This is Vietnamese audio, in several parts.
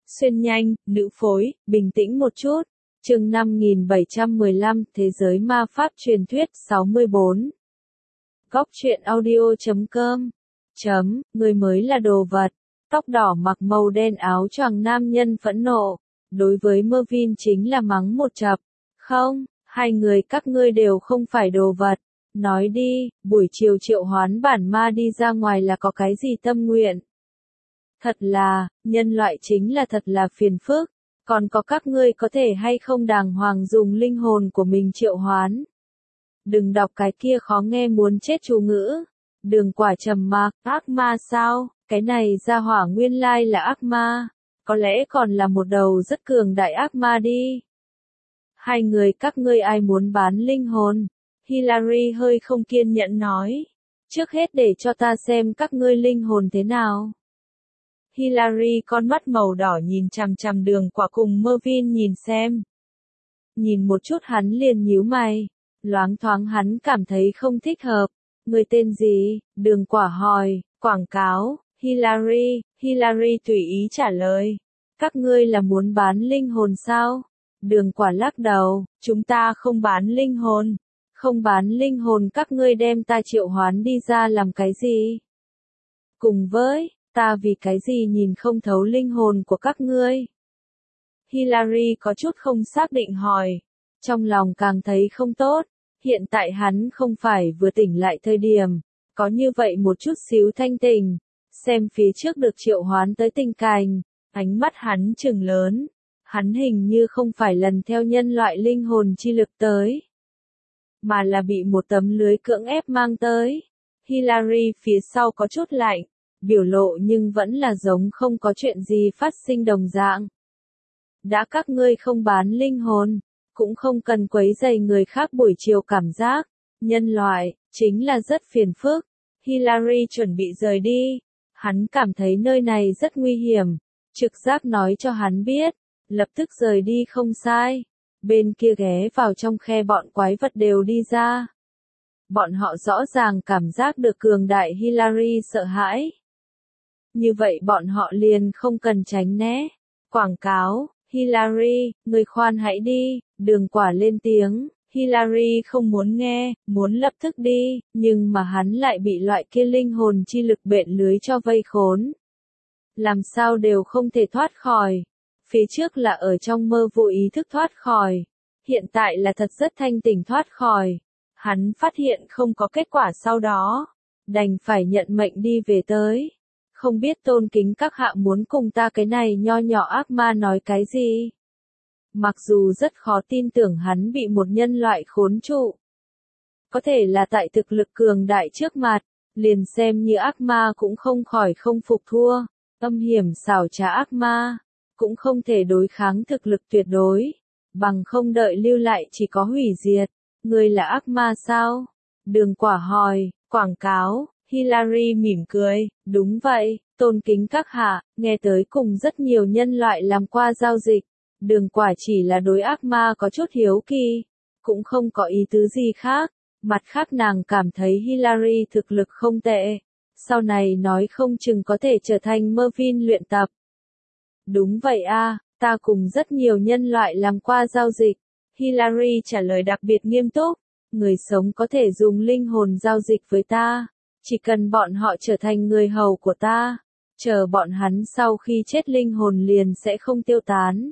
Xuyên nhanh, nữ phối, bình tĩnh một chút. Chương 5715, Thế giới ma pháp truyền thuyết 64. Góc truyện audio.com. Người mới là đồ vật. Tóc đỏ mặc màu đen áo choàng nam nhân phẫn nộ. Đối với Mervin chính là mắng một chập. Không, hai người các ngươi đều không phải đồ vật. Nói đi, buổi chiều triệu hoán bản ma đi ra ngoài là có cái gì tâm nguyện? Thật là, nhân loại chính là thật là phiền phức. Còn có các ngươi có thể hay không đàng hoàng dùng linh hồn của mình triệu hoán? Đừng đọc cái kia khó nghe muốn chết chú ngữ. Đường Quả trầm mặc, ác ma sao? Cái này ra hỏa nguyên lai là ác ma. Có lẽ còn là một đầu rất cường đại ác ma đi. Hai người các ngươi ai muốn bán linh hồn? Hilary hơi không kiên nhẫn nói. Trước hết để cho ta xem các ngươi linh hồn thế nào. Hilary con mắt màu đỏ nhìn chằm chằm Đường Quả cùng Mervin nhìn xem. Nhìn một chút hắn liền nhíu mày. Loáng thoáng hắn cảm thấy không thích hợp. Người tên gì? Đường Quả hỏi. Quảng cáo. Hilary tùy ý trả lời. Các ngươi là muốn bán linh hồn sao? Đường Quả lắc đầu. Chúng ta không bán linh hồn. Không bán linh hồn các ngươi đem ta triệu hoán đi ra làm cái gì? Cùng với, ta vì cái gì nhìn không thấu linh hồn của các ngươi? Hilary có chút không xác định hỏi. Trong lòng càng thấy không tốt. Hiện tại hắn không phải vừa tỉnh lại thời điểm. Có như vậy một chút xíu thanh tỉnh. Xem phía trước được triệu hoán tới tình cảnh. Ánh mắt hắn trừng lớn. Hắn hình như không phải lần theo nhân loại linh hồn chi lực tới. Mà là bị một tấm lưới cưỡng ép mang tới. Hilary phía sau có chút lạnh. Biểu lộ nhưng vẫn là giống không có chuyện gì phát sinh đồng dạng. Đã các ngươi không bán linh hồn, cũng không cần quấy rầy người khác buổi chiều cảm giác. Nhân loại, chính là rất phiền phức. Hilary chuẩn bị rời đi. Hắn cảm thấy nơi này rất nguy hiểm. Trực giác nói cho hắn biết. Lập tức rời đi không sai. Bên kia ghé vào trong khe bọn quái vật đều đi ra. Bọn họ rõ ràng cảm giác được cường đại Hilary sợ hãi. Như vậy bọn họ liền không cần tránh né. Quảng cáo, Hilary, người khoan hãy đi, Đường Quả lên tiếng. Hilary không muốn nghe, muốn lập tức đi, nhưng mà hắn lại bị loại kia linh hồn chi lực bện lưới cho vây khốn. Làm sao đều không thể thoát khỏi. Phía trước là ở trong mơ vô ý thức thoát khỏi. Hiện tại là thật rất thanh tỉnh thoát khỏi. Hắn phát hiện không có kết quả sau đó. Đành phải nhận mệnh đi về tới. Không biết tôn kính các hạ muốn cùng ta cái này nho nhỏ ác ma nói cái gì. Mặc dù rất khó tin tưởng hắn bị một nhân loại khốn trụ. Có thể là tại thực lực cường đại trước mặt. Liền xem như ác ma cũng không khỏi không phục thua. Âm hiểm xảo trá ác ma. Cũng không thể đối kháng thực lực tuyệt đối. Bằng không đợi lưu lại chỉ có hủy diệt. Ngươi là ác ma sao? Đường Quả hỏi. Quảng cáo. Hilary mỉm cười. Đúng vậy, tôn kính các hạ, nghe tới cùng rất nhiều nhân loại làm qua giao dịch. Đường Quả chỉ là đối ác ma có chút hiếu kỳ. Cũng không có ý tứ gì khác. Mặt khác nàng cảm thấy Hilary thực lực không tệ. Sau này nói không chừng có thể trở thành Mervin luyện tập. Đúng vậy a, ta cùng rất nhiều nhân loại làm qua giao dịch. Hilary trả lời đặc biệt nghiêm túc. Người sống có thể dùng linh hồn giao dịch với ta. Chỉ cần bọn họ trở thành người hầu của ta. Chờ bọn hắn sau khi chết linh hồn liền sẽ không tiêu tán.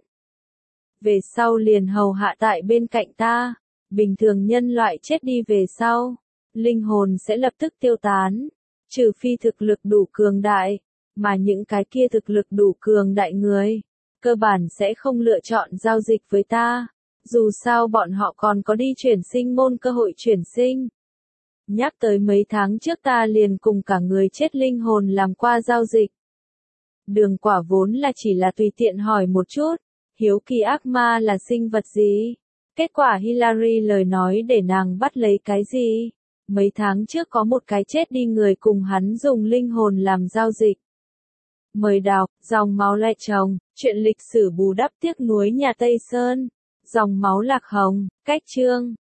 Về sau liền hầu hạ tại bên cạnh ta. Bình thường nhân loại chết đi về sau. Linh hồn sẽ lập tức tiêu tán. Trừ phi thực lực đủ cường đại. Mà những cái kia thực lực đủ cường đại người. Cơ bản sẽ không lựa chọn giao dịch với ta. Dù sao bọn họ còn có đi chuyển sinh môn cơ hội chuyển sinh. Nhắc tới mấy tháng trước ta liền cùng cả người chết linh hồn làm qua giao dịch. Đường Quả vốn là chỉ là tùy tiện hỏi một chút. Hiếu kỳ ác ma là sinh vật gì? Kết quả Hilary lời nói để nàng bắt lấy cái gì? Mấy tháng trước có một cái chết đi người cùng hắn dùng linh hồn làm giao dịch. Mời đọc, dòng máu lại chồng, chuyện lịch sử bù đắp tiếc nuối nhà Tây Sơn. Dòng máu lạc hồng, cách chương.